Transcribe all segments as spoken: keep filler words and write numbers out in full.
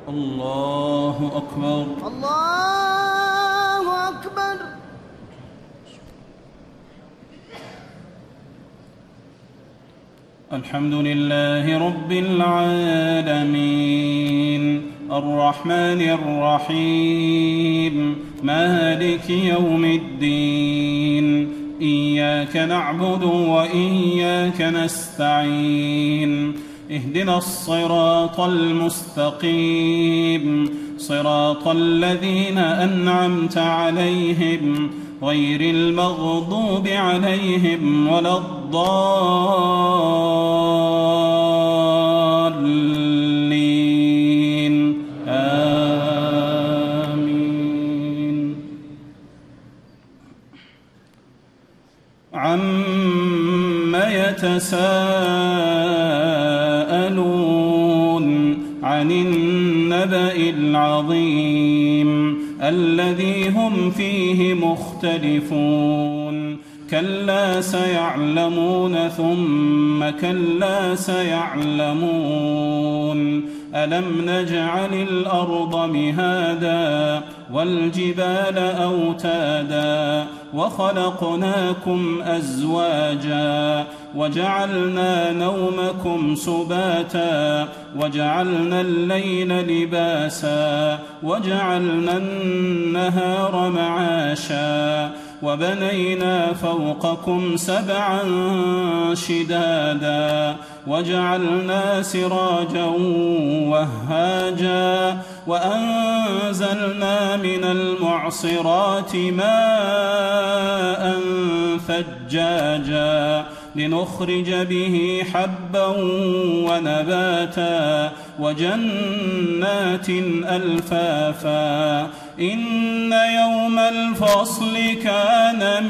الله أكبر. الله أكبر. الحمد لله رب العالمين الرحمن الرحيم مالك يوم الدين إياك نعبد وإياك نستعين اهدنا الصراط المستقيم صراط الذين أنعمت عليهم غير المغضوب عليهم ولا الضالين آمين. عم يتساءلون عن النبأ العظيم الذي هم فيه مختلفون كلا سيعلمون ثم كلا سيعلمون ألم نجعل الأرض مهادا والجبال أوتادا وخلقناكم أزواجا وجعلنا نومكم سباتا وجعلنا الليل لباسا وجعلنا النهار معاشا وبنينا فوقكم سبعا شدادا وجعلنا سراجا وهاجا وأنزلنا من المعصرات ماء ثجاجا لنخرج به حبا ونباتا وجنات ألفافا إن يوم الفصل كان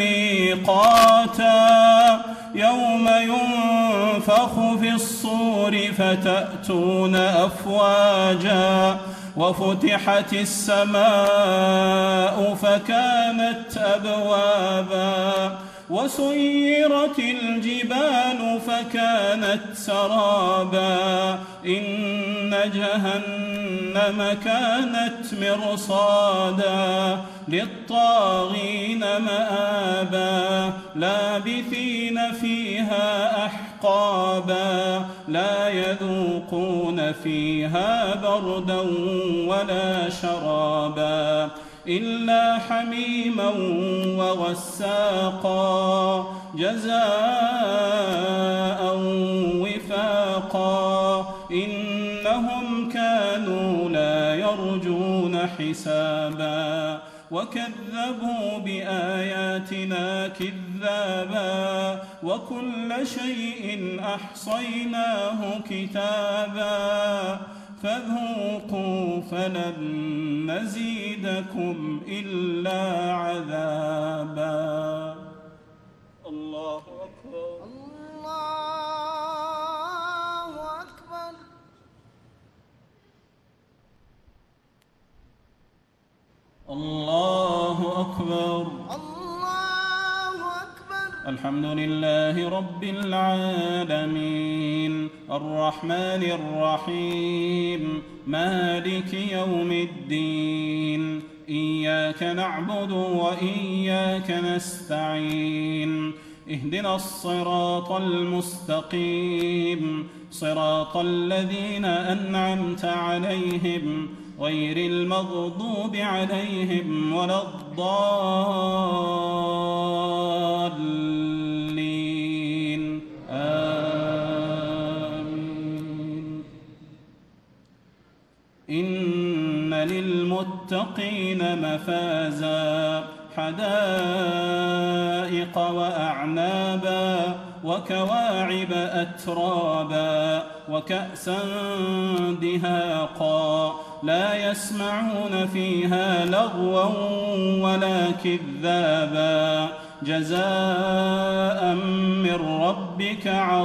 ميقاتا يوم ينفخ في الصور فتأتون أفواجا وفتحت السماء فكانت أبوابا وسيرت الجبال فكانت سرابا إن جهنم كانت مرصادا للطاغين مآبا لابثين فيها أحقابا لا يذوقون فيها بردا ولا شرابا إلا حميما وغساقا جزاء وفاقا إنهم كانوا لا يرجون حسابا وكذبوا بآياتنا كذابا وكل شيء أحصيناه كتابا فذوقوا فلن نزيدكم إلا عذابا. الله أكبر. الله أكبر. الله أكبر. الله أكبر. الحمد لله رب العالمين الرحمن الرحيم مالك يوم الدين إياك نعبد وإياك نستعين اهدنا الصراط المستقيم صراط الذين أنعمت عليهم غير المغضوب عليهم ولا الضالين آمين. إن للمتقين مفازا حدائق وأعنابا وكواعب أترابا وكأسا دهاقا لا يسمعون فيها لغوا ولا كذابا جزاء من ربك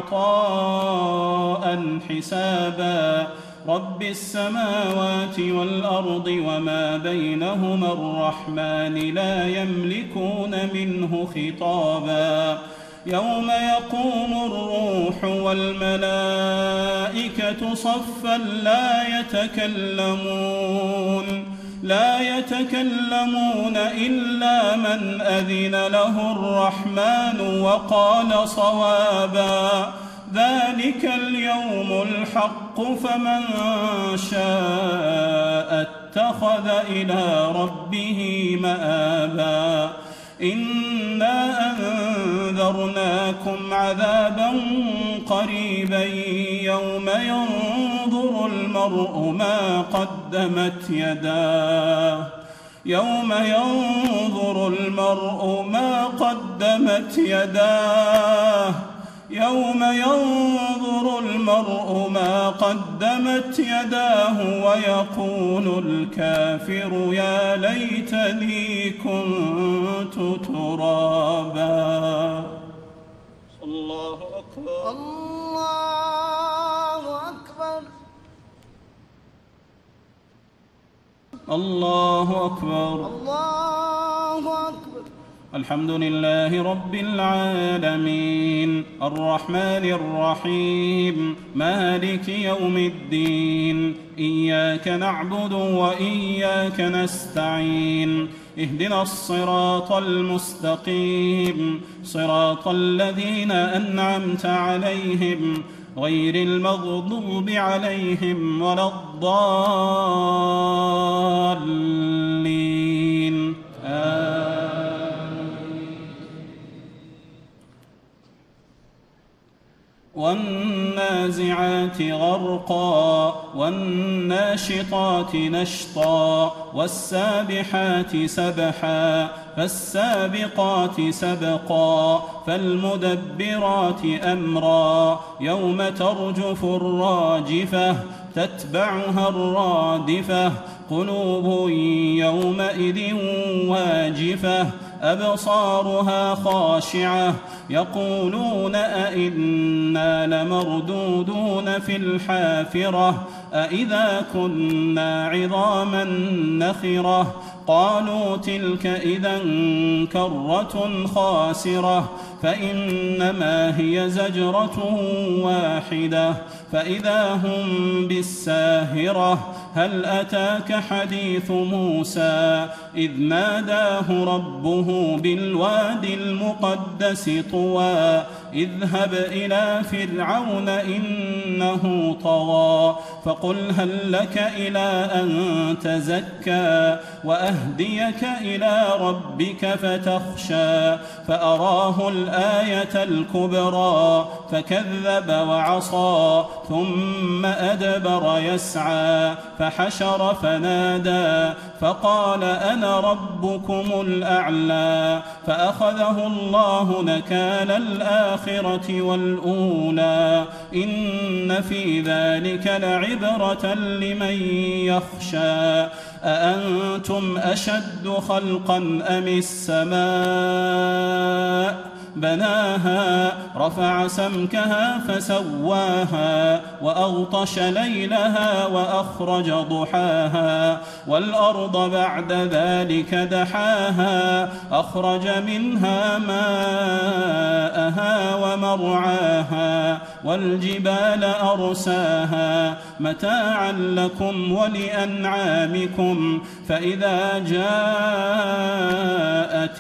عطاء حسابا رب السماوات والأرض وما بينهما الرحمن لا يملكون منه خطابا يوم يقوم الروح والملائكة صفا لا يتكلمون لا يتكلمون إلا من أذن له الرحمن وقال صوابا ذلك اليوم الحق فمن شاء اتخذ إلى ربه مآبا إنا أنذرناكم عذابا قريبا يوم ينظر المرء ما قدمت يداه يوم ينظر المرء ما قدمت يداه يوم ينظر المرء ما قدمت يداه ويقول الكافر يا ليتني كنت ترابا. الله أكبر. الله أكبر. الله أكبر. الله أكبر. الحمد لله رب العالمين الرحمن الرحيم مالك يوم الدين إياك نعبد وإياك نستعين اهدنا الصراط المستقيم صراط الذين أنعمت عليهم غير المغضوب عليهم ولا الضالين آمين. والنازعات غرقا والناشطات نشطا والسابحات سبحا فالسابقات سبقا فالمدبرات أمرا يوم ترجف الراجفة تتبعها الرادفة قلوب يومئذ واجفة أبصارها خاشعة يقولون أئنا لمردودون في الحافرة أئذا كنا عظاما نخرة قالوا تلك إذا كرة خاسرة فإنما هي زجرة واحدة فإذا هم بالساهرة هل أتاك حديث موسى إذ ناداه ربه بالوادي المقدس طوى اذهب إلى فرعون إنه طغى فقل هل لك إلى أن تزكى وأهديك إلى ربك فتخشى فأراه الآية الكبرى فكذب وعصى ثم أدبر يسعى فحشر فنادى فقال أنا ربكم الأعلى فأخذه الله نكال الآخرة والأولى إن في ذلك لعبرة لمن يخشى أأنتم أشد خلقا أم السماء بناها رفع سمكها فسواها وأغطش ليلها وأخرج ضحاها والأرض بعد ذلك دحاها أخرج منها ماءها ومرعاها والجبال أرساها متاعا لكم ولأنعامكم فإذا جاءت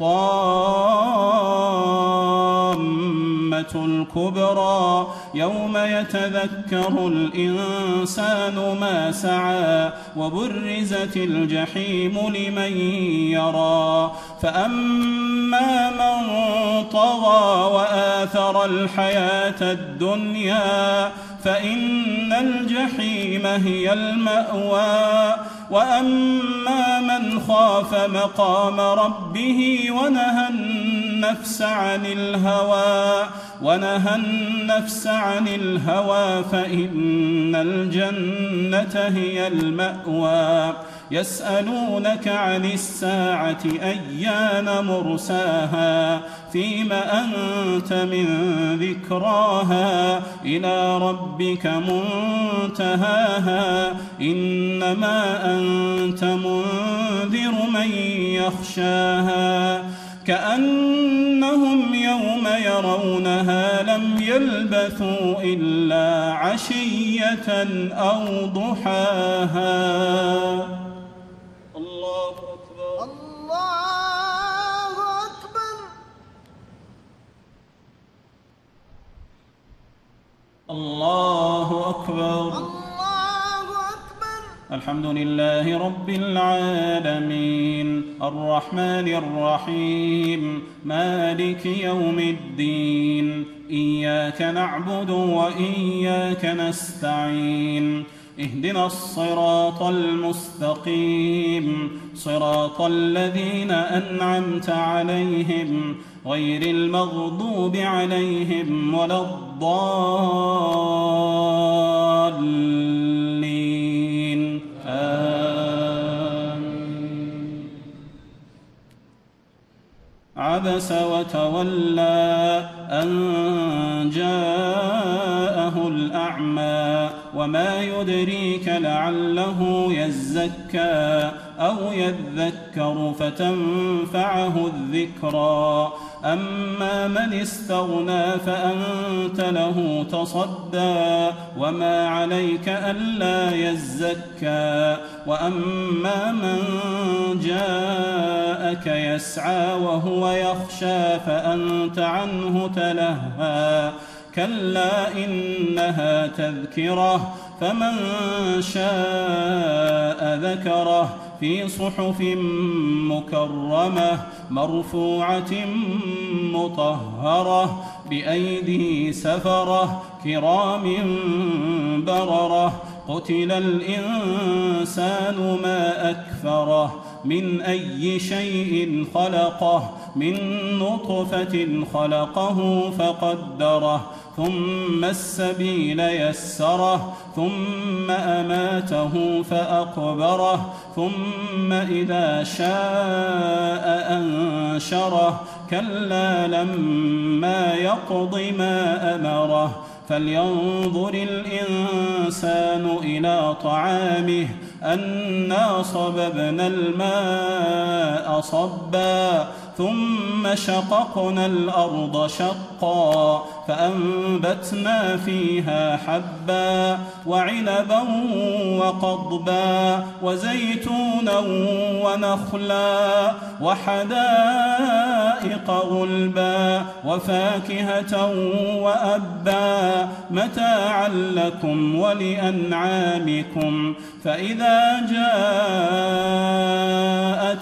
الطامة الكبرى يوم يتذكر الإنسان ما سعى وبرزت الجحيم لمن يرى فأما من طغى وآثر الحياة الدنيا فإن الجحيم هي المأوى وأما من خاف مقام ربه ونهى النفس عن الهوى ونهى النفس عن الهوى فإن الجنة هي المأوى يسألونك عن الساعة أيان مرساها فيم أنت من ذكراها إلى ربك منتهاها إنما أنت منذر من يخشاها كأنهم يوم يرونها لم يلبثوا إلا عشية أو ضحاها. الله أكبر. الله أكبر. الله أكبر. الحمد لله رب العالمين الرحمن الرحيم مالك يوم الدين إياك نعبد وإياك نستعين اهدنا الصراط المستقيم صراط الذين أنعمت عليهم غير المغضوب عليهم ولا الضالين آمين. عبس وتولى أن جاءه الأعمى وما يدريك لعله يزكى أو يذكر فتنفعه الذكرى أما من استغنى فأنت له تصدى وما عليك ألا يزكى وأما من جاءك يسعى وهو يخشى فأنت عنه تلهى كلا إنها تذكرة فمن شاء ذكره في صحف مكرمة مرفوعة مطهرة بأيدي سفرة كرام بررة قتل الإنسان ما أكفره من أي شيء خلقه من نطفة خلقه فقدره ثم السبيل يسره ثم أماته فأقبره ثم إذا شاء أنشره كلا لما يقض ما أمره فلينظر الإنسان إلى طعامه أنا صببنا الماء صبا ثم شققنا الأرض شقا فأنبتنا فيها حبا وعنبا وقضبا وزيتونا ونخلا وحدائق غلبا وفاكهة وأبا متاعا لكم ولأنعامكم فإذا جاءت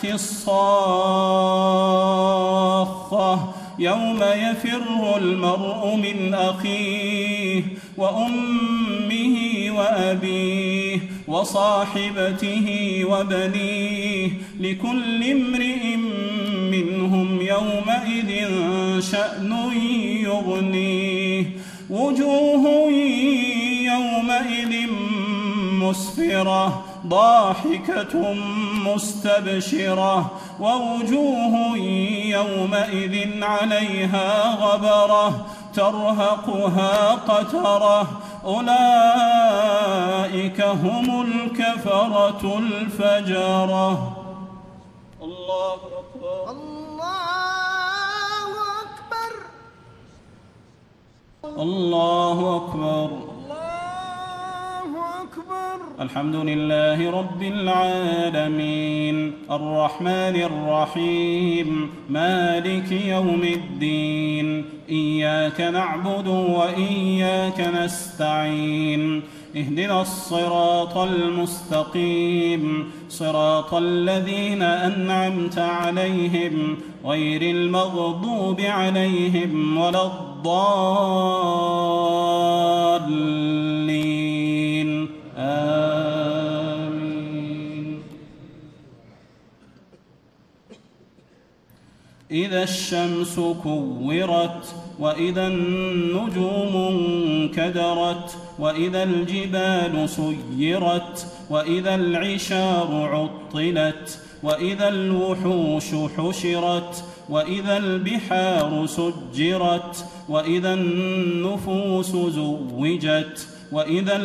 الصاخة يوم يفر المرء من أخيه وأمه وأبيه وصاحبته وبنيه لكل امرئ منهم يومئذ شأن يغنيه وجوه يومئذ مسفرة ضاحكة مستبشرة ووجوه يومئذ عليها غبرة ترهقها قترة أولئك هم الكفرة الفجرة. الله أكبر. الله أكبر. الله أكبر. الحمد لله رب العالمين الرحمن الرحيم مالك يوم الدين إياك نعبد وإياك نستعين اهدنا الصراط المستقيم صراط الذين أنعمت عليهم غير المغضوب عليهم ولا الضالين آمين. إذا الشمس كورت وإذا النجوم انكدرت وإذا الجبال سيرت وإذا العشار عطلت وإذا الوحوش حشرت وإذا البحار سجرت وإذا النفوس زوجت وإذا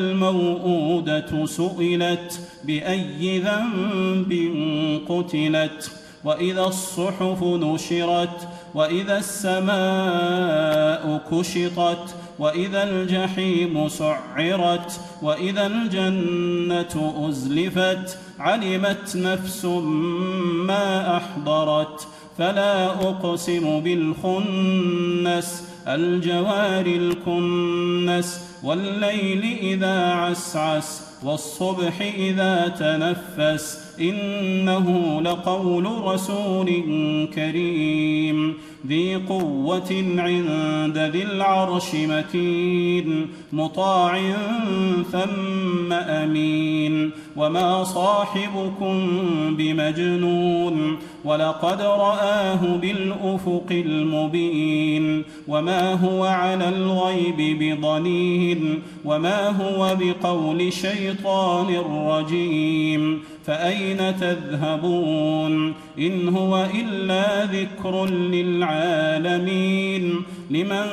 الموءودة سئلت بأي ذنب قتلت وإذا الصحف نشرت وإذا السماء كشطت وإذا الجحيم سعرت وإذا الجنة أزلفت علمت نفس ما أحضرت فلا أقسم بالخنس الجوار الكنس والليل إذا عسعس والصبح إذا تنفس إنه لقول رسول كريم ذي قوة عند ذي العرش مكين مطاع ثم أمين وما صاحبكم بمجنون ولقد رآه بالأفق المبين وما هو على الغيب بضنين وما هو بقول شيطان رجيم فأين تذهبون إن هو إلا ذكر للعالمين لمن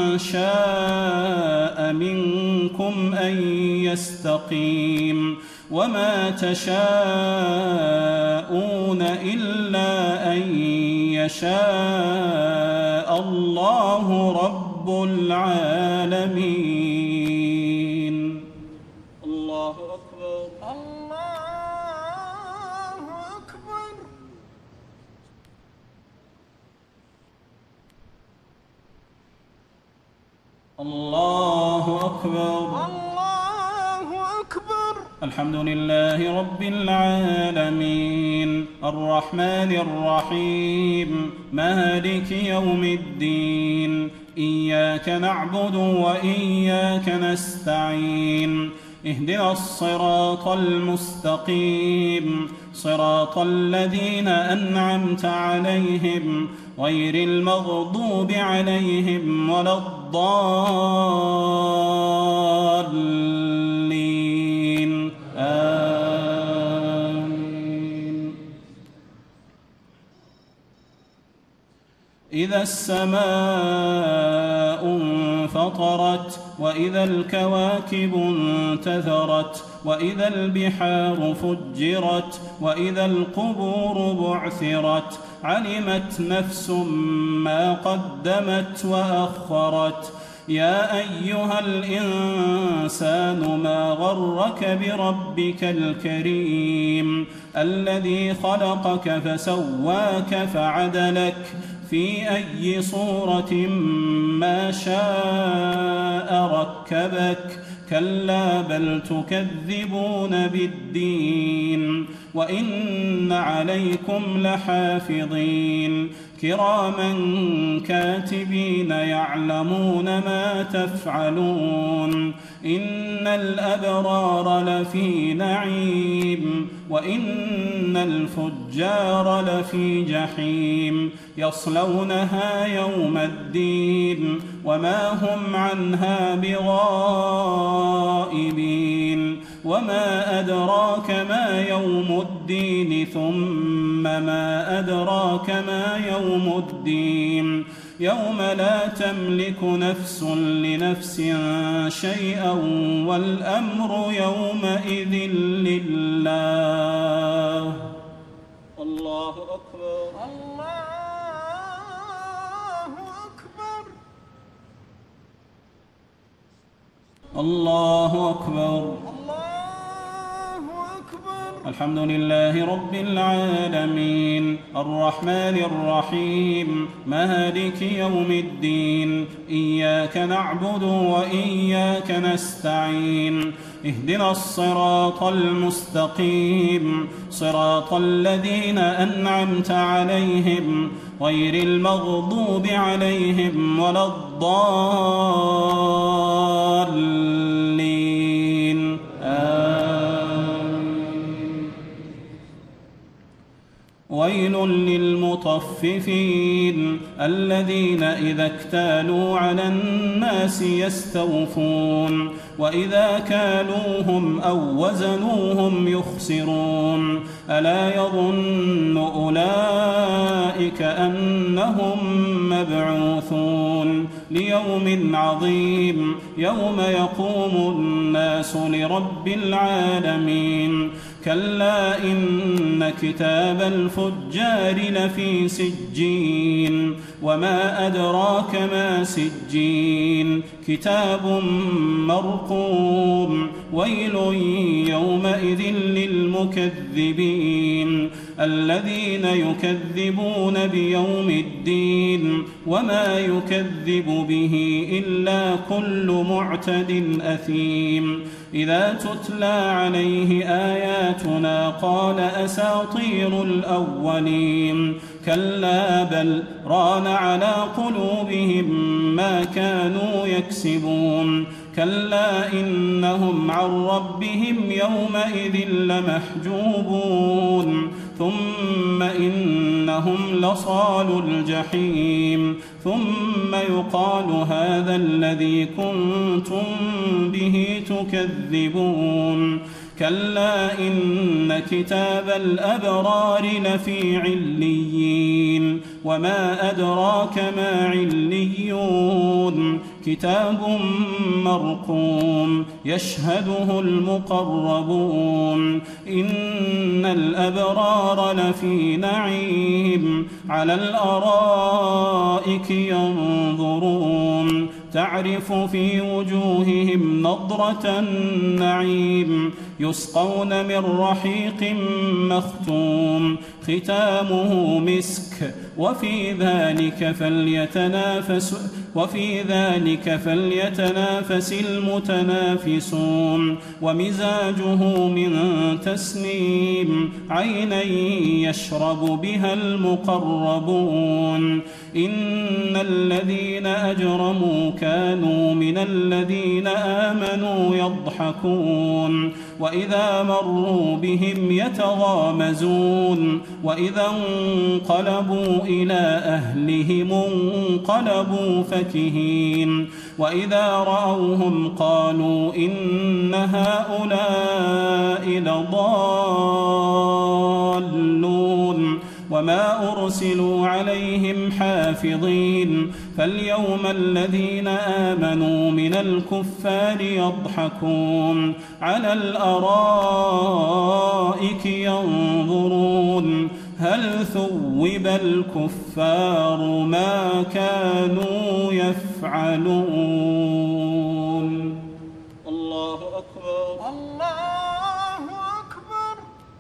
شاء منكم أن يستقيم وما تشاءون إلا أن يشاء الله رب العالمين. الله أكبر. الله أكبر. الله أكبر. الله أكبر. الحمد لله رب العالمين الرحمن الرحيم مالك يوم الدين إياك نعبد وإياك نستعين اهدنا الصراط المستقيم صراط الذين أنعمت عليهم غير المغضوب عليهم ولا الضالين آمين. إذا السماء انفطرت وإذا الكواكب انتثرت وإذا البحار فجرت وإذا القبور بعثرت علمت نفس ما قدمت وأخرت يا أيها الإنسان ما غرك بربك الكريم الذي خلقك فسواك فعدلك في أي صورة ما شاء ركبك كلا بل تكذبون بالدين وإن عليكم لحافظين كراما كاتبين يعلمون ما تفعلون إن الأبرار لفي نعيم وإن الفجار لفي جحيم يصلونها يوم الدين وما هم عنها بغائبين وما أدراك ما يوم الدين ثم ما أدراك ما يوم الدين يوم لا تملك نفس لنفس شيئا والأمر يومئذ لله. الله أكبر. الله أكبر. الله أكبر. الحمد لله رب العالمين الرحمن الرحيم مالك يوم الدين إياك نعبد وإياك نستعين اهدنا الصراط المستقيم صراط الذين أنعمت عليهم غير المغضوب عليهم ولا الضالين ويل للمطففين الذين إذا اكتالوا على الناس يستوفون وإذا كالوهم أو وزنوهم يخسرون ألا يظن أولئك أنهم مبعوثون ليوم عظيم يوم يقوم الناس لرب العالمين كلا إن كتاب الفجار لفي سجين وما أدراك ما سجين كتاب مرقوم ويل يومئذ للمكذبين الذين يكذبون بيوم الدين وما يكذب به إلا كل معتد أثيم إذا تتلى عليه آياتنا قال أساطير الأولين كلا بل ران على قلوبهم ما كانوا يكسبون كلا إنهم عن ربهم يومئذ لمحجوبون ثم إنهم لصالو الجحيم ثم يقال هذا الذي كنتم به تكذبون كلا إن كتاب الأبرار لفي عليين وما أدراك ما عليون كتاب مرقوم يشهده المقربون إن الأبرار لفي نعيم على الأرائك ينظرون تعرف في وجوههم نضرة النعيم يسقون من رحيق مختوم ختامه مسك وفي ذلك فليتنافس وفي ذلك فليتنافس المتنافسون ومزاجه من تسنيم عينا يشرب بها المقربون إن الذين أجرموا كانوا من الذين آمنوا يضحكون وإذا مروا بهم يتغامزون وإذا انقلبوا إلى أهلهم انقلبوا فكهين وإذا رأوهم قالوا إن هؤلاء لضالون وما أرسلوا عليهم حافظين فاليوم الذين آمنوا من الكفار يضحكون على الأرائك ينظرون هل ثوب الكفار ما كانوا يفعلون الله أكبر الله أكبر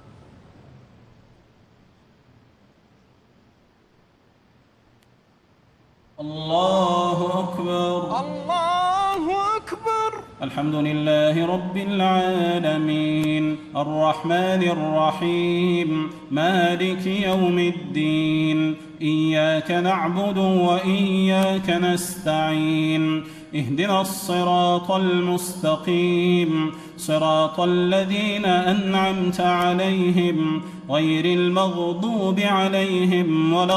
الله أكبر الله أكبر الحمد لله رب العالمين الرحمن الرحيم مالك يوم الدين إياك نعبد وإياك نستعين اهدنا الصراط المستقيم صراط الذين أنعمت عليهم غير المغضوب عليهم ولا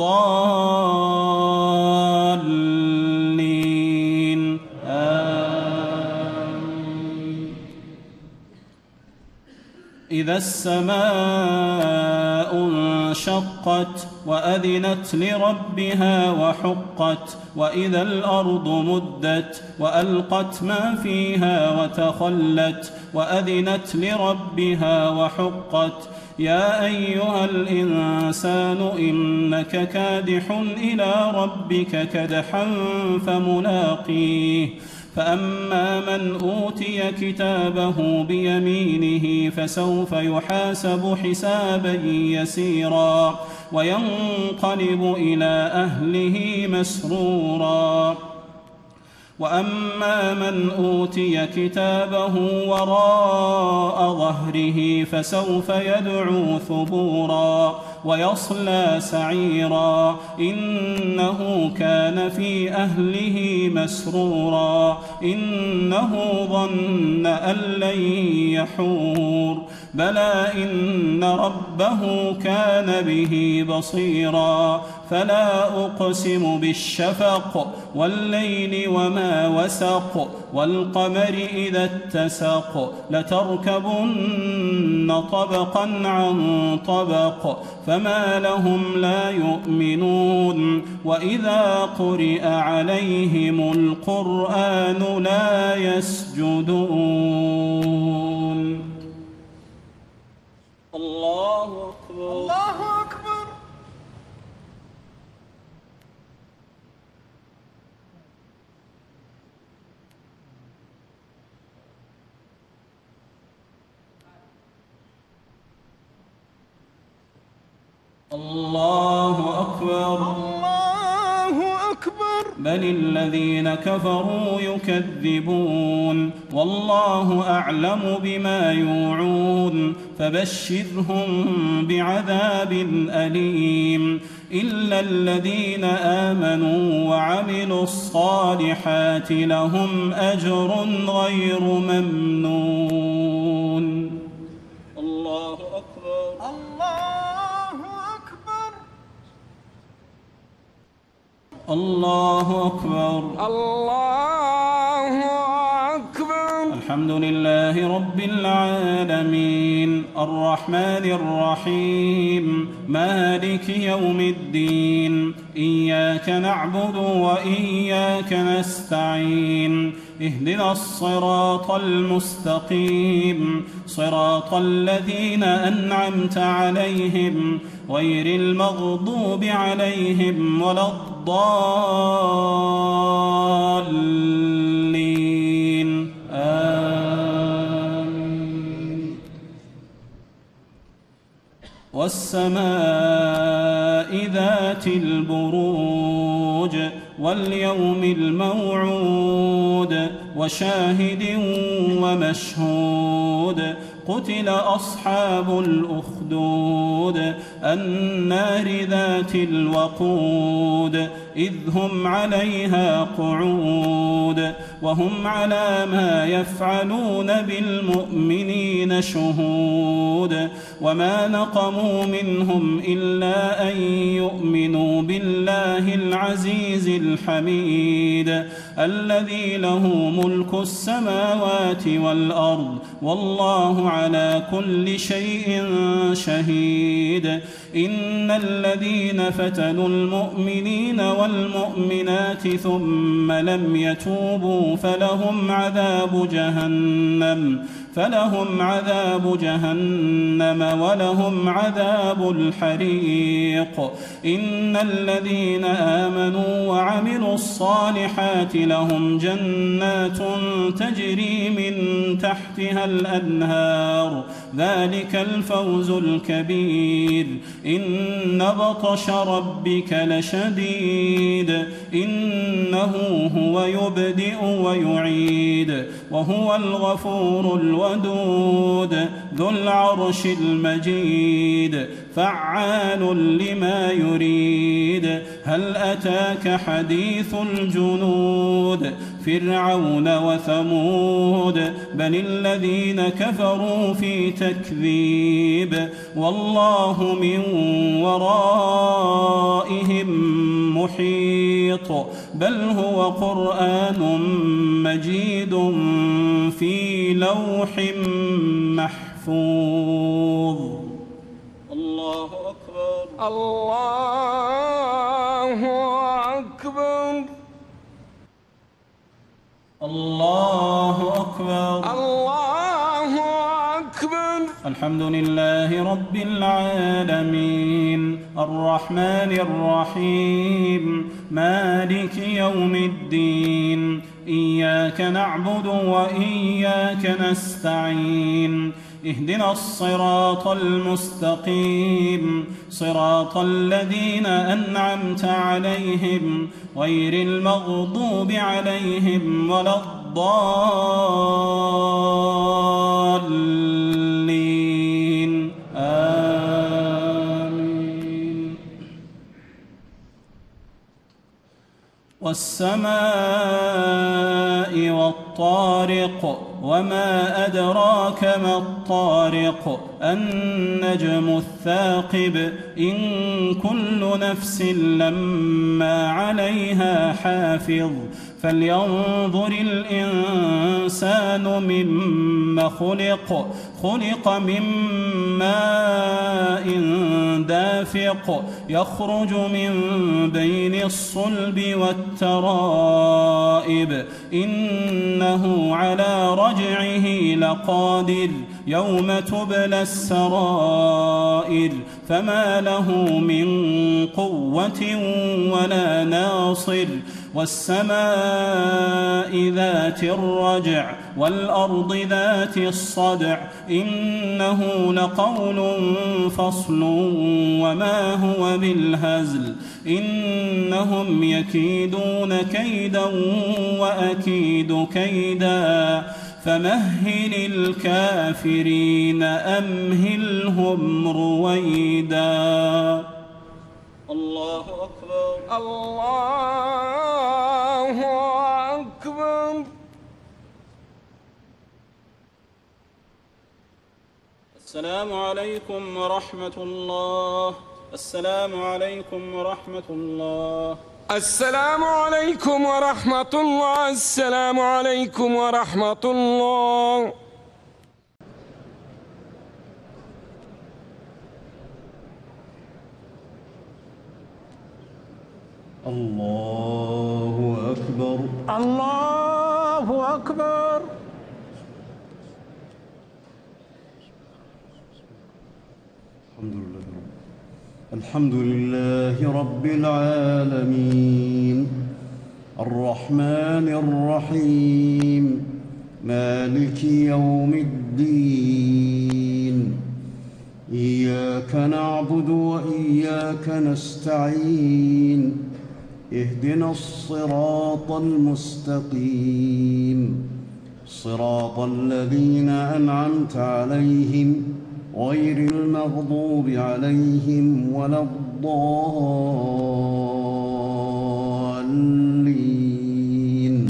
الضالين آمين إذا السماء انشقت وأذنت لربها وحقت وإذا الأرض مدت وألقت ما فيها وتخلت وأذنت لربها وحقت يا أيها الإنسان إنك كادح إلى ربك كدحا فملاقيه فأما من أوتي كتابه بيمينه فسوف يحاسب حسابا يسيرا وينقلب إلى أهله مسرورا وأما من أوتي كتابه وراء ظهره فسوف يدعو ثبورا ويصلى سعيرا إنه كان في أهله مسرورا إنه ظن أن لن يحور بلى إن ربه كان به بصيرا فلا أقسم بالشفق والليل وما وسق والقمر إذا اتسق لتركبن طبقا عن طبق فما لهم لا يؤمنون وإذا قرئ عليهم القرآن لا يسجدون الله أكبر الله أكبر. بل الذين كفروا يكذبون والله أعلم بما يوعون فبشرهم بعذاب أليم إلا الذين آمنوا وعملوا الصالحات لهم أجر غير ممنون. الله أكبر الله أكبر. الله أكبر الله أكبر. الحمد لله رب العالمين الرحمن الرحيم مالك يوم الدين إياك نعبد وإياك نستعين اهدنا الصراط المستقيم صراط الذين أنعمت عليهم غير المغضوب عليهم ولا الضالين آمين. والسماء ذات البروج واليوم الموعود وشاهد ومشهود قتل أصحاب الأخدود النار ذات الوقود إذ هم عليها قعود وهم على ما يفعلون بالمؤمنين شهود وما نقموا منهم إلا أن يؤمنوا بالله العزيز الحميد الذي له ملك السماوات والأرض والله على كل شيء شهيد. إن الذين فتنوا المؤمنين والمؤمنات ثم لم يتوبوا فلهم عذاب جهنم فلهم عذاب جهنم ولهم عذاب الحريق. إن الذين آمنوا وعملوا الصالحات لهم جنات تجري من تحتها الأنهار ذلك الفوز الكبير. إن بطش ربك لشديد إنه هو يبدئ ويعيد وهو الغفور الودود ذو العرش المجيد فعال لما يريد. هل أتاك حديث الجنود فرعون وثمود بل الذين كفروا في تكذيب والله من ورائهم محيط بل هو قرآن مجيد في لوح محفوظ. الله أكبر الله أكبر. الله أكبر الله أكبر. الحمد لله رب العالمين الرحمن الرحيم مالك يوم الدين إياك نعبد وإياك نستعين اهدنا الصراط المستقيم صراط الذين أنعمت عليهم غير المغضوب عليهم ولا الضالين آمين. والسماء والطارق وما أدراك ما الطارق النجم الثاقب إن كل نفس لما عليها حافظ فلينظر الإنسان مما خلق خلق من ماء دافق يخرج من بين الصلب والترائب إنه على رجعه لقادر يوم تبلى السرائر فما له من قوة ولا ناصر والسماء ذات الرجع والأرض ذات الصدع إنه لقول فصل وما هو بالهزل إنهم يكيدون كيدا وأكيد كيدا فمهل الكافرين أمهلهم رويدا. الله أكبر. الله أكبر. السلام عليكم ورحمة الله. السلام عليكم ورحمة الله. السلام عليكم ورحمة الله. السلام عليكم ورحمة الله. الله أكبر. الله أكبر. الحمد لله الحمد لله رب العالمين الرحمن الرحيم مالك يوم الدين إياك نعبد وإياك نستعين اهدنا الصراط المستقيم صراط الذين أنعمت عليهم غير المغضوب عليهم ولا الضالين.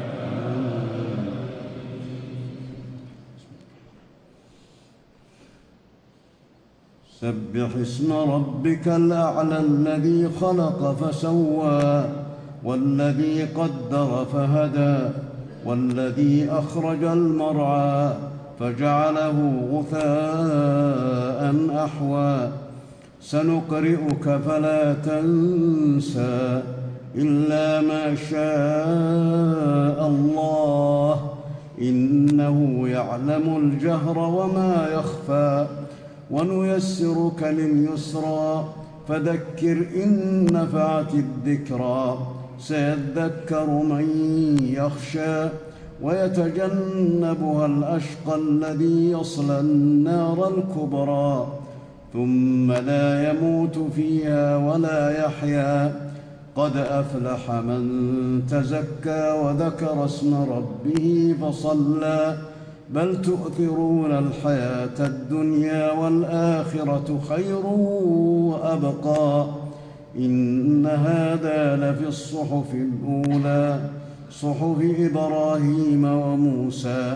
سبح اسم ربك الأعلى الذي خلق فسوى والذي قدر فهدى والذي أخرج المرعى فجعله غثاء أحوى سنقرئك فلا تنسى إلا ما شاء الله إنه يعلم الجهر وما يخفى ونيسرك لليسرى فذكر إن نفعت الذكرى سيذكر من يخشى ويتجنبها الأشقى الذي يصلى النار الكبرى ثم لا يموت فيها ولا يحيا قد أفلح من تزكى وذكر اسم ربه فصلى بل تؤثرون الحياة الدنيا والآخرة خير وأبقى إن هذا لفي الصحف الأولى صحف إبراهيم وموسى.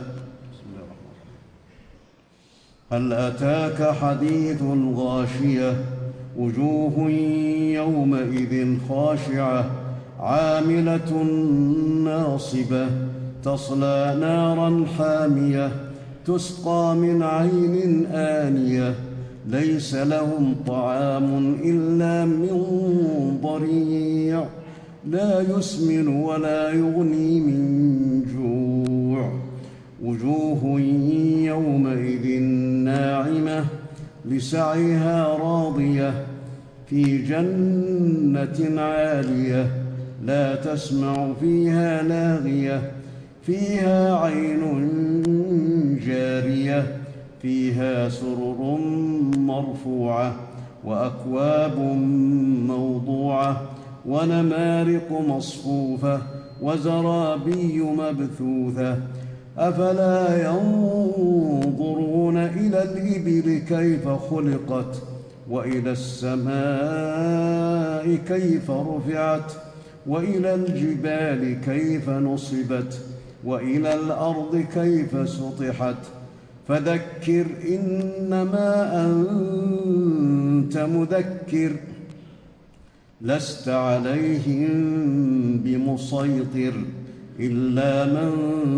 هل أتاك حديث الغاشية وجوه يومئذ خاشعة عاملة ناصبة تصلى نارا حامية تسقى من عين آنية ليس لهم طعام إلا من ضريع لا يسمن ولا يغني من جوع وجوه يومئذ ناعمة لسعيها راضية في جنة عالية لا تسمع فيها لاغية فيها عين جارية فيها سرر مرفوعة وأكواب موضوعة ونمارق مصفوفة وزرابي مبثوثة أفلا ينظرون إلى الإبل كيف خلقت وإلى السماء كيف رفعت وإلى الجبال كيف نصبت وإلى الأرض كيف سطحت فذكر إنما أنت مذكر لست عليهم بمسيطر إلا من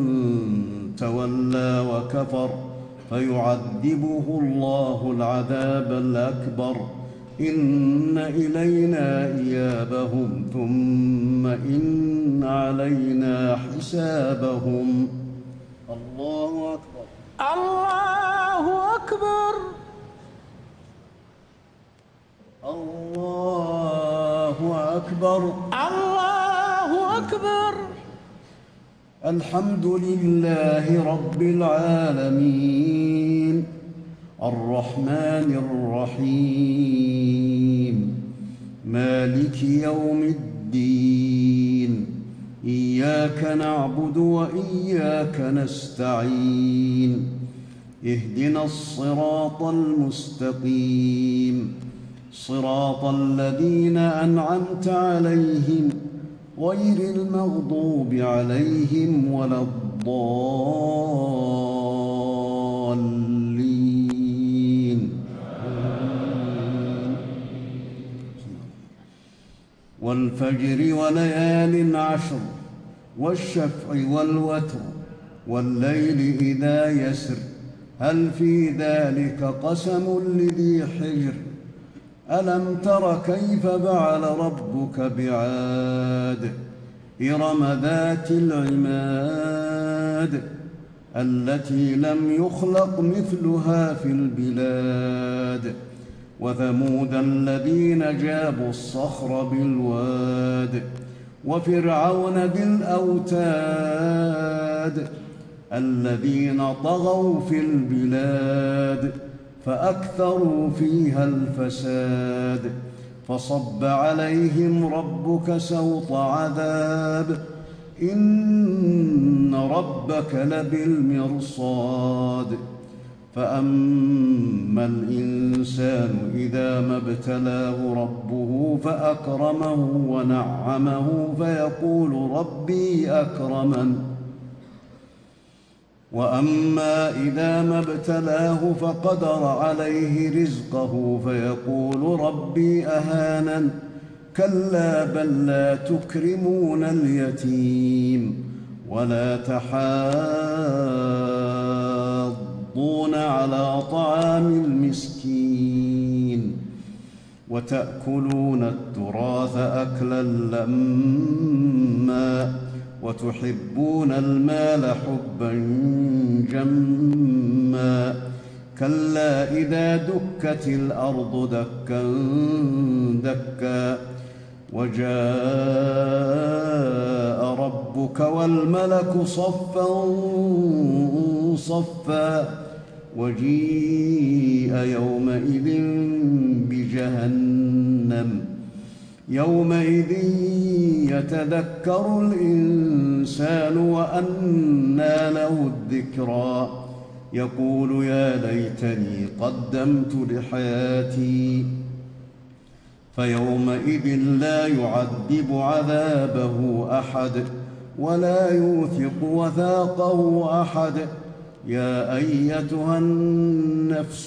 تولى وكفر فيعذبه الله العذاب الأكبر إن إلينا إيابهم ثم إن علينا حسابهم. الله أكبر. الله أكبر. الله أكبر. الله أكبر. الحمد لله رب العالمين الرحمن الرحيم مالك يوم الدين إياك نعبد وإياك نستعين اهدنا الصراط المستقيم صراط الذين أنعمت عليهم غير المغضوب عليهم ولا الضالين. والفجر وليال عشر والشفع والوتر والليل إذا يسر هل في ذلك قسم لذي حجر ألم تر كيف فعل ربك بعاد إرم ذات العماد التي لم يخلق مثلها في البلاد وثمود الذين جابوا الصخر بالواد وفرعون ذي الأوتاد الذين طغوا في البلاد فأكثروا فيها الفساد فصب عليهم ربك سوط عذاب إن ربك لبالمرصاد فأما الإنسان إذا ما ابتلاه ربه فأكرمه ونعمه فيقول ربي أكرمن وأما إذا ما ابتلاه فقدر عليه رزقه فيقول ربي أهانن كلا بل لا تكرمون اليتيم ولا تحاضون على طعام المسكين وتأكلون التراث أكلا لما وتحبون المال حبا جما كلا إذا دكت الأرض دكا دكا وجاء ربك والملك صفا صفا وجيء يومئذ بجهنم يومئذ يتذكر الإنسان وأنى له الذكرى يقول يا ليتني قدمت لحياتي فيومئذ لا يعذب عذابه أحد ولا يوثق وثاقه أحد يا أيتها النفس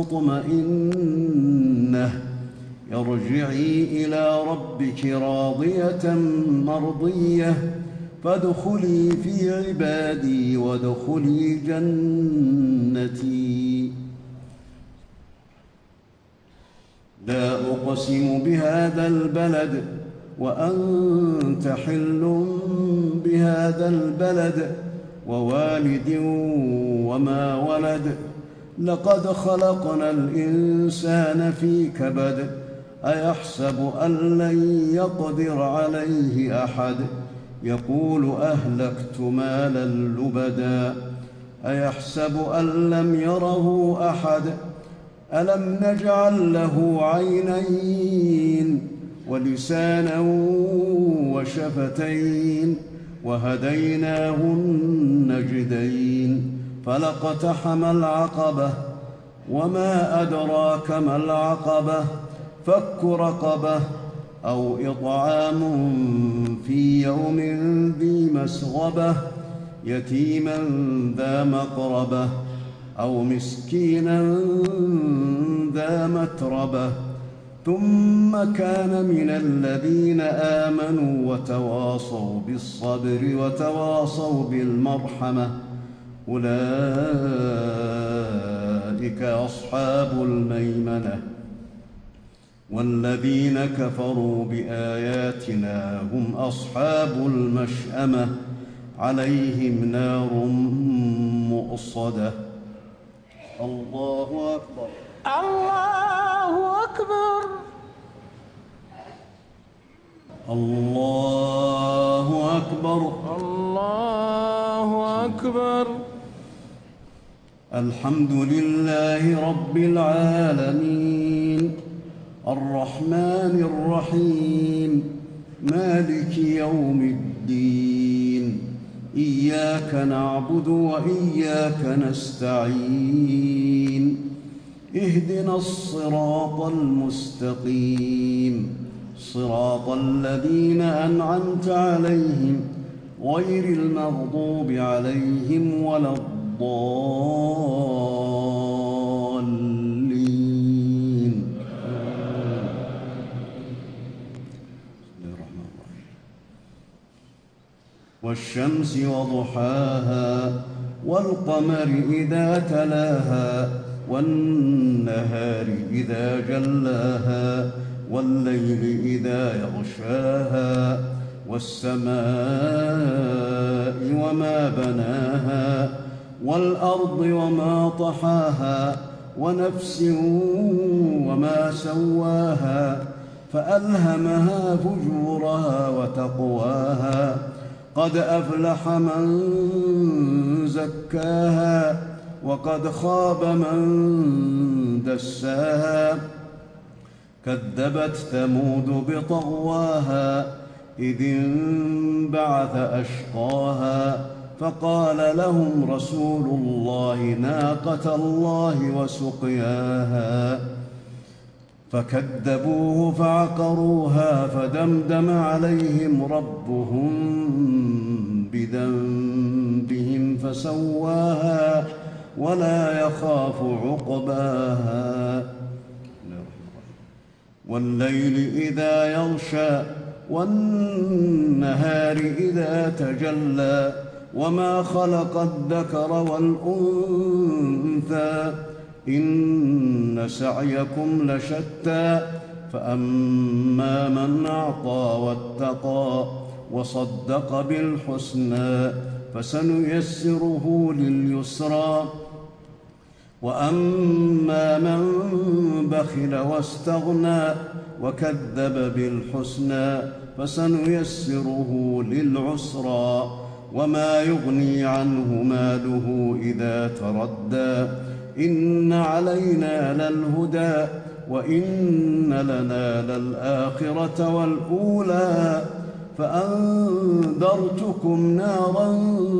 المطمئنة ارجعي إلى ربك راضية مرضية فادخلي في عبادي وادخلي جنتي. لا أقسم بهذا البلد وأنت حل بهذا البلد ووالد وما ولد لقد خلقنا الإنسان في كبد أيحسب أن لن يقدر عليه أحد يقول أهلكت مالا لبدا أيحسب أن لم يره أحد ألم نجعل له عينين ولسانا وشفتين وهديناه النجدين فلاقتحم العقبة وما أدراك ما العقبة فك رقبة أو إطعام في يوم ذي مسغبة يتيما ذا مقربة أو مسكينا ذا متربة ثم كان من الذين آمنوا وتواصوا بالصبر وتواصوا بالمرحمة أولئك أصحاب الميمنة والذين كفروا بآياتنا هم أصحاب المشأمة عليهم نار مؤصدة. الله أكبر. الله أكبر. الله أكبر. الحمد لله رب العالمين الرحمن الرحيم مالك يوم الدين إياك نعبد وإياك نستعين اهدنا الصراط المستقيم صراط الذين أنعمت عليهم غير المغضوب عليهم ولا الضالين. والشمس وضحاها والقمر إذا تلاها والنهار إذا جلاها والليل إذا يغشاها والسماء وما بناها والأرض وما طحاها ونفس وما سواها فألهمها فجورها وتقواها قد أفلح من زكاها وقد خاب من دساها كذبت ثمود بطغواها إذ انبعث أشقاها فقال لهم رسول الله ناقة الله وسقياها فكذبوه فعقروها فدمدم عليهم ربهم بذنبهم فسواها ولا يخاف عقباها والليل إذا يغشى والنهار إذا تجلى وما خلق الذكر والأنثى إن سعيكم لشتى فأما من أعطى واتقى وصدق بالحسنى فسنيسره لليسرى وأما من بخل واستغنى وكذب بالحسنى فسنيسره للعسرى وما يغني عنه ماله إذا تردى إن علينا للهدى وإن لنا للآخرة والأولى فأنذرتكم نارا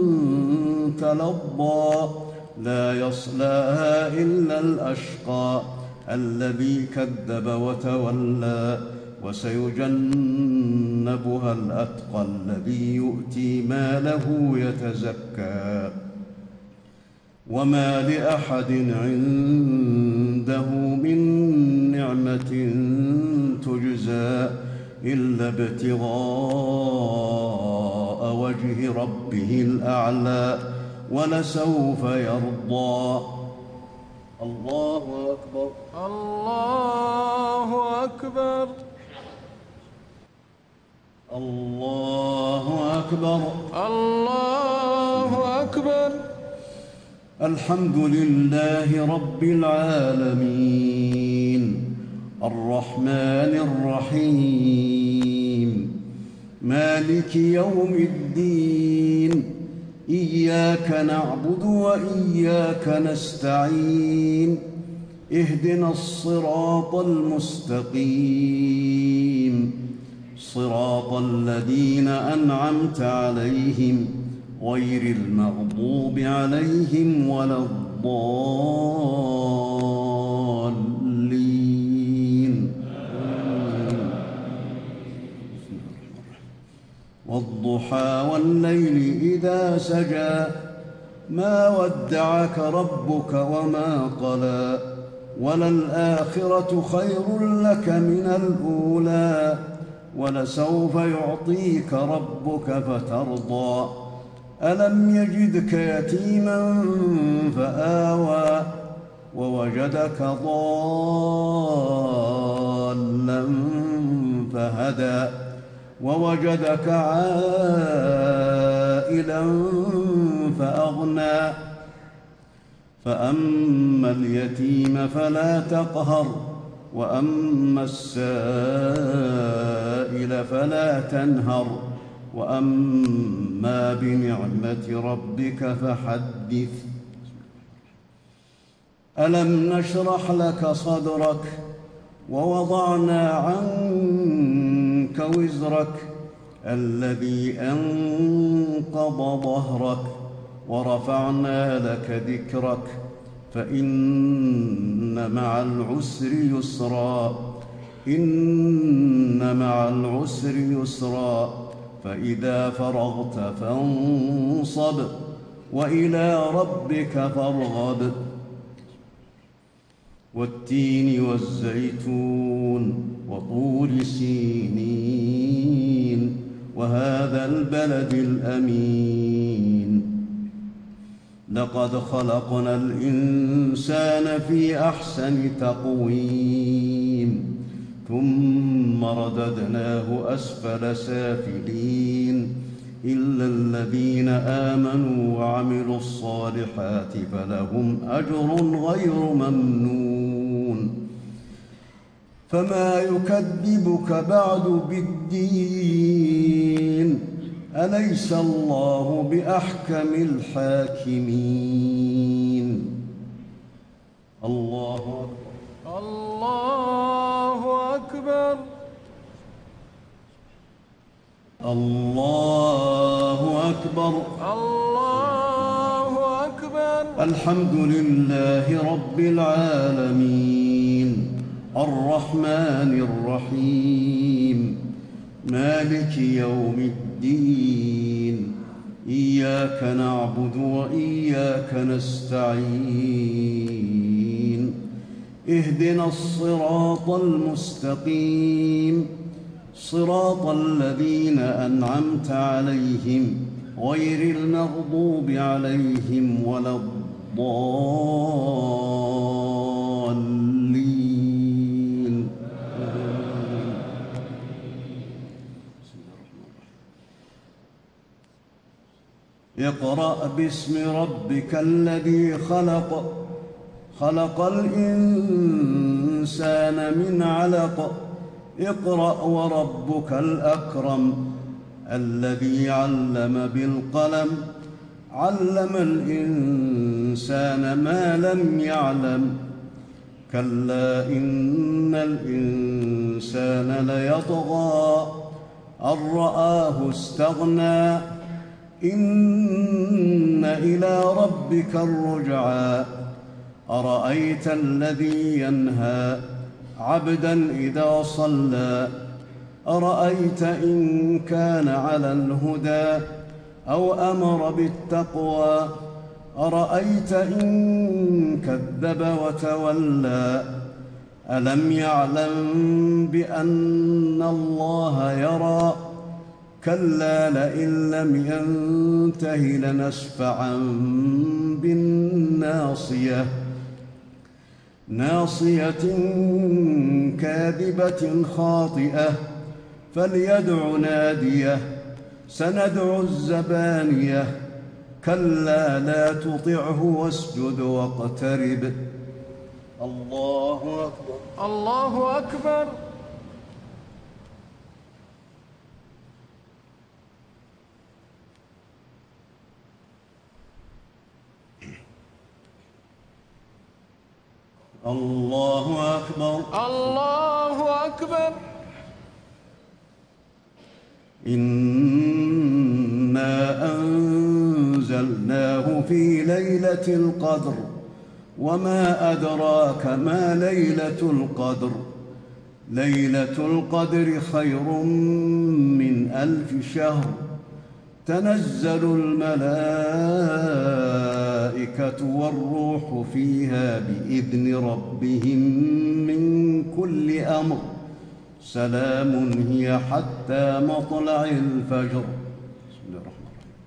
تلظى لا يصلاها إلا الأشقى الذي كذب وتولى وسيجنبها الأتقى الذي يؤتي ماله يتزكى وما لأحد عنده من نعمة تجزى إلا ابتغاء وجه ربه الأعلى ولسوف يرضى. الله أكبر. الله أكبر. الله أكبر. الله أكبر. الحمد لله رب العالمين الرحمن الرحيم مالك يوم الدين إياك نعبد وإياك نستعين اهدنا الصراط المستقيم صراط الذين أنعمت عليهم غير المغضوب عليهم ولا الضالين. والضحى والليل إذا سجى ما ودعك ربك وما قلى وللآخرة خير لك من الأولى ولسوف يعطيك ربك فترضى ألم يجدك يتيما فآوى ووجدك ضالا فهدى ووجدك عائلا فأغنى فأما اليتيم فلا تقهر وأما السائل فلا تنهر وأما بنعمة ربك فحدث. ألم نشرح لك صدرك ووضعنا عنك وزرك الذي أنقض ظهرك ورفعنا لك ذكرك فإن مع العسر يسرا إن مع العسر يسرا فإذا فرغت فانصب وإلى ربك فارغب. والتين والزيتون وطور سينين وهذا البلد الأمين لقد خلقنا الإنسان في أحسن تقويم ثم رددناه أسفل سافلين إلا الذين آمنوا وعملوا الصالحات فلهم أجر غير ممنون. فما يكذبك بعد بالدين أليس الله بأحكم الحاكمين. الله أكبر. الله أكبر. الله أكبر. الله أكبر. الحمد لله رب العالمين الرحمن الرحيم مالك يوم الدين إياك نعبد وإياك نستعين اهدنا الصراط المستقيم صراط الذين أنعمت عليهم غير المغضوب عليهم ولا الضالين. اقرأ باسم ربك الذي خلق خلق الإنسان من علق اقرأ وربك الأكرم الذي علم بالقلم علم الإنسان ما لم يعلم كلا إن الإنسان ليطغى أن رآه استغنى إن إلى ربك الرجعى أرأيت الذي ينهى عبدا إذا صلى أرأيت إن كان على الهدى أو أمر بالتقوى أرأيت إن كذب وتولى ألم يعلم بأن الله يرى كلا لئن لم ينته لنسفعا بالناصية ناصية كاذبة خاطئة فليدع ناديه سندع الزبانية كلا لا تطعه واسجد واقترب. الله أكبر. الله أكبر. الله أكبر. الله أكبر. إنا أنزلناه في ليلة القدر وما أدراك ما ليلة القدر ليلة القدر خير من ألف شهر تنزل الملائكة والروح فيها بإذن ربهم من كل أمر سلام هي حتى مطلع الفجر. بسم الله الرحمن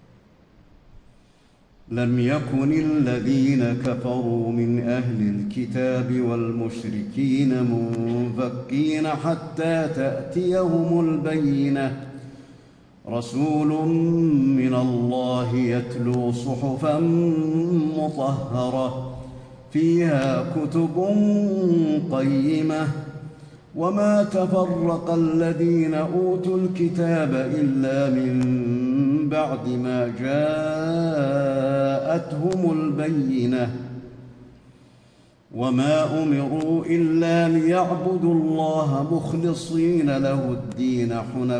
الرحيم. لم يكن الذين كفروا من أهل الكتاب والمشركين منفكين حتى تأتيهم البينة رسول من الله يتلو صحفا مطهرة فيها كتب قيمة وما تفرق الذين أوتوا الكتاب إلا من بعد ما جاءتهم البينة وما أمروا إلا ليعبدوا الله مخلصين له الدين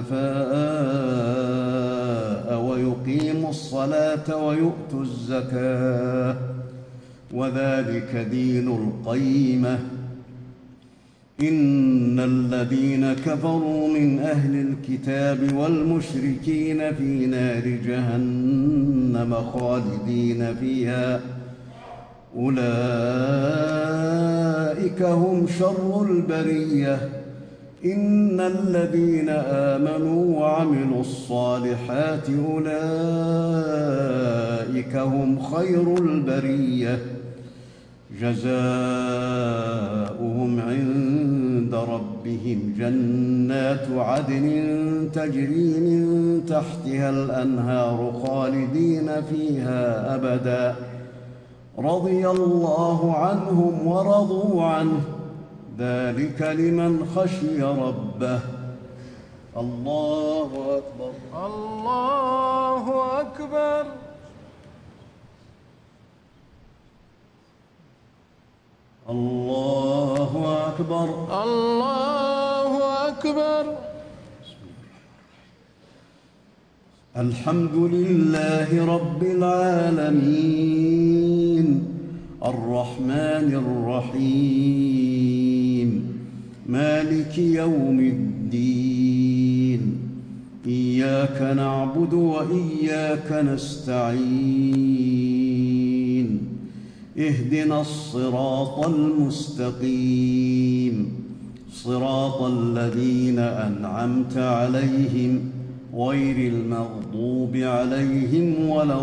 حنفاء ويقيموا الصلاة ويؤتوا الزكاة وذلك دين القيمة إن الذين كفروا من أهل الكتاب والمشركين في نار جهنم خالدين فيها أولئك هم شر البرية إن الذين آمنوا وعملوا الصالحات أولئك هم خير البرية جزاؤهم عند ربهم جنات عدن تجري من تحتها الأنهار خالدين فيها أبدا رضي الله عنهم ورضوا عنه ذلك لمن خشي ربه الله أكبر الله أكبر الله أكبر الله أكبر الحمد لله رب العالمين الرحمن الرحيم مالك يوم الدين إياك نعبد وإياك نستعين اهدنا الصراط المستقيم صراط الذين أنعمت عليهم غير المغضوب عليهم ولا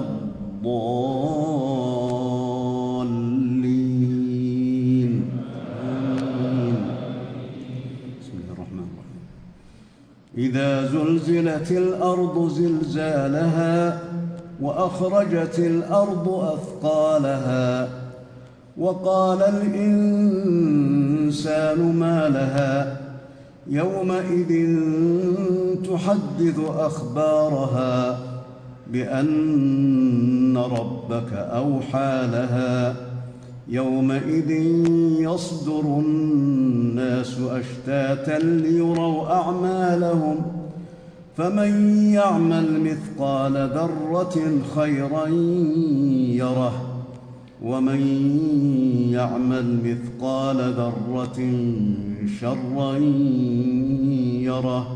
الضالين آمين. بسم الله الرحمن الرحيم إذا زلزلت الأرض زلزالها وأخرجت الأرض أثقالها وقال الإنسان ما لها يومئذ تحدث أخبارها بأن ربك أوحى لها يومئذ يصدر الناس أشتاتا ليروا أعمالهم فمن يعمل مثقال ذرة خيرا يره ومن يعمل مثقال ذرة شرا يره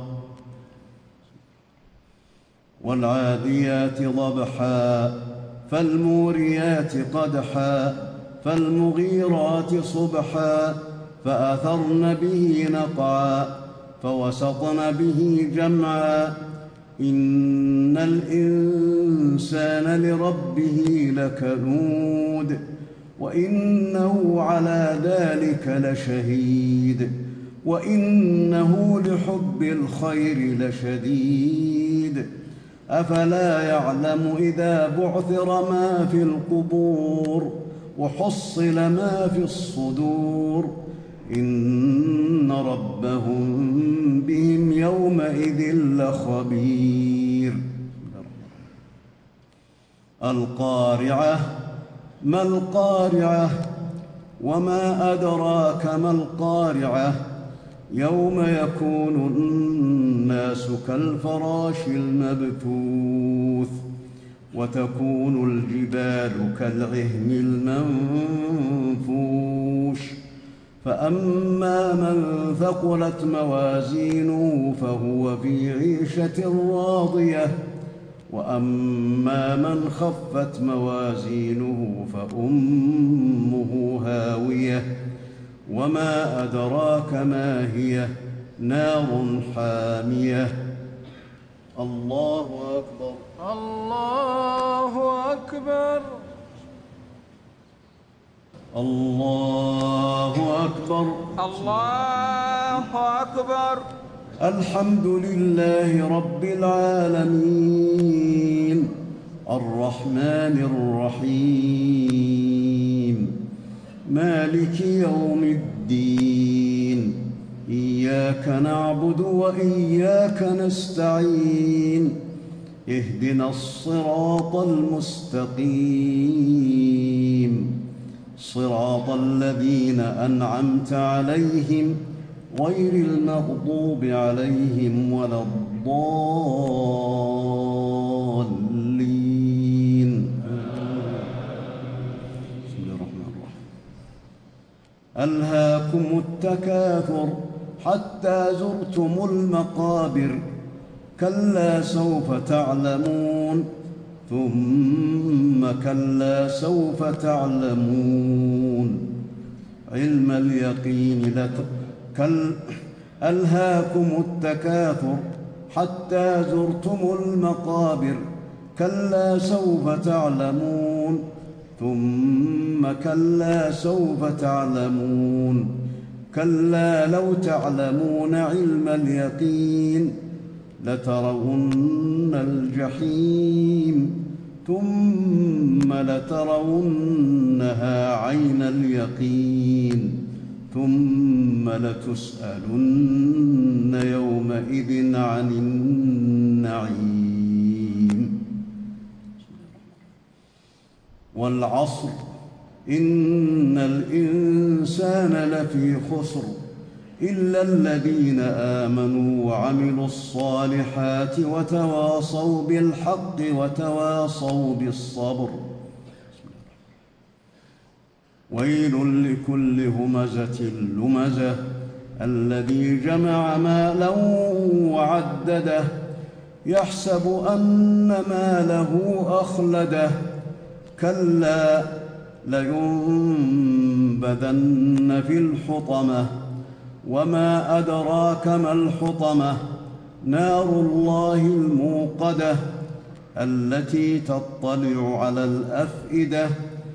والعاديات ضبحا فالموريات قدحا فالمغيرات صبحا فأثرن به نقعا فوسطن به جمعا إن الإنسان لربه لكنود وإنه على ذلك لشهيد وإنه لحب الخير لشديد أفلا يعلم إذا بعثر ما في القبور وحصل ما في الصدور إن ربهم بهم يومئذ لخبير القارعة ما القارعة وما أدراك ما القارعة يوم يكون الناس كالفراش المبثوث وتكون الجبال كالعهن المنفوش فأما من ثقلت موازينه فهو في عيشة راضية وأما من خفت موازينه فأمه هاوية وما أدراك ما هي نار حامية الله أكبر الله أكبر الله أكبر الله أكبر الحمد لله رب العالمين الرحمن الرحيم مالك يوم الدين إياك إياك نعبد وإياك نستعين اهدنا الصراط المستقيم صراط الذين أنعمت عليهم غير المغضوب عليهم ولا الضالين. بسم الله الرحمن الرحيم. ألهاكم التكاثر حتى زرتم المقابر كلا سوف تعلمون ثم كلا سوف تعلمون علم اليقين لت... كل... ألهاكم التكاثر حتى زرتم المقابر كلا سوف تعلمون ثم كلا سوف تعلمون كلا لو تعلمون علم اليقين لترون الجحيم ثم لترونها عين اليقين ثم لتسألن يومئذ عن النعيم. والعصر إن الإنسان لفي خسر إلا الذين آمنوا وعملوا الصالحات وتواصوا بالحق وتواصوا بالصبر. ويل لكل همزة لمزة الذي جمع مالا وعدده يحسب أن ماله أخلده كلا لينبذن في الحطمة وما أدراك ما الحطمة نار الله الموقدة التي تطلع على الأفئدة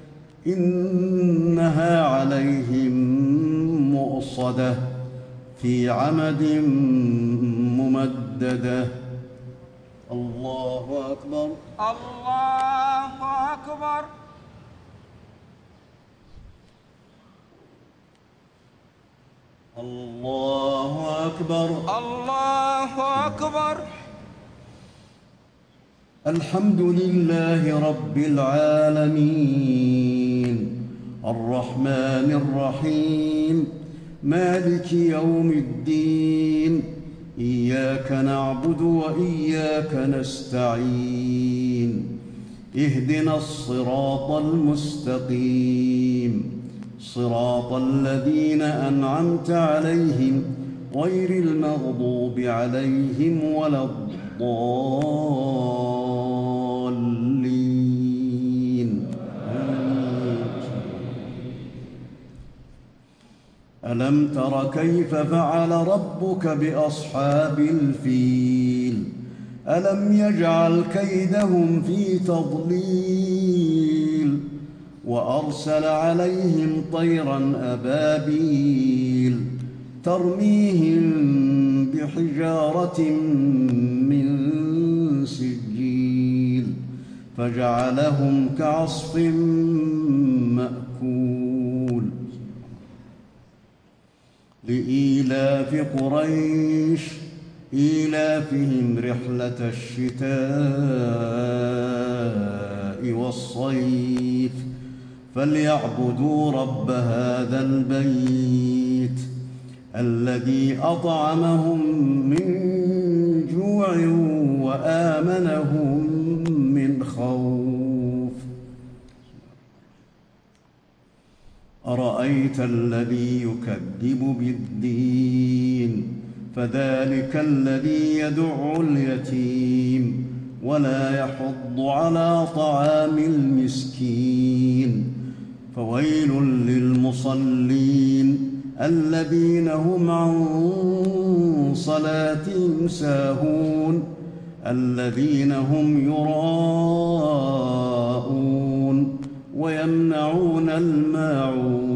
إنها عليهم مؤصدة في عمد ممددة. الله أكبر. الله أكبر. الله أكبر. الله أكبر. الحمد لله رب العالمين الرحمن الرحيم مالك يوم الدين إياك نعبد وإياك نستعين اهدنا الصراط المستقيم صراط الذين أنعمت عليهم غير المغضوب عليهم ولا الضالين. ألم تر كيف فعل ربك بأصحاب الفيل ألم يجعل كيدهم في تضليل وأرسل عليهم طيرا أبابيل ترميهم بحجارة من سجيل فجعلهم كعصف مأكول. لإيلاف قريش إيلافهم رحلة الشتاء والصيف فليعبدوا رب هذا البيت الذي أطعمهم من جوع وآمنهم من خوف. أرأيت الذي يكذب بالدين فذلك الذي يدع اليتيم ولا يحض على طعام المسكين. فويل للمصلين الذين هم عن صلاتهم ساهون الذين هم يراءون ويمنعون الماعون.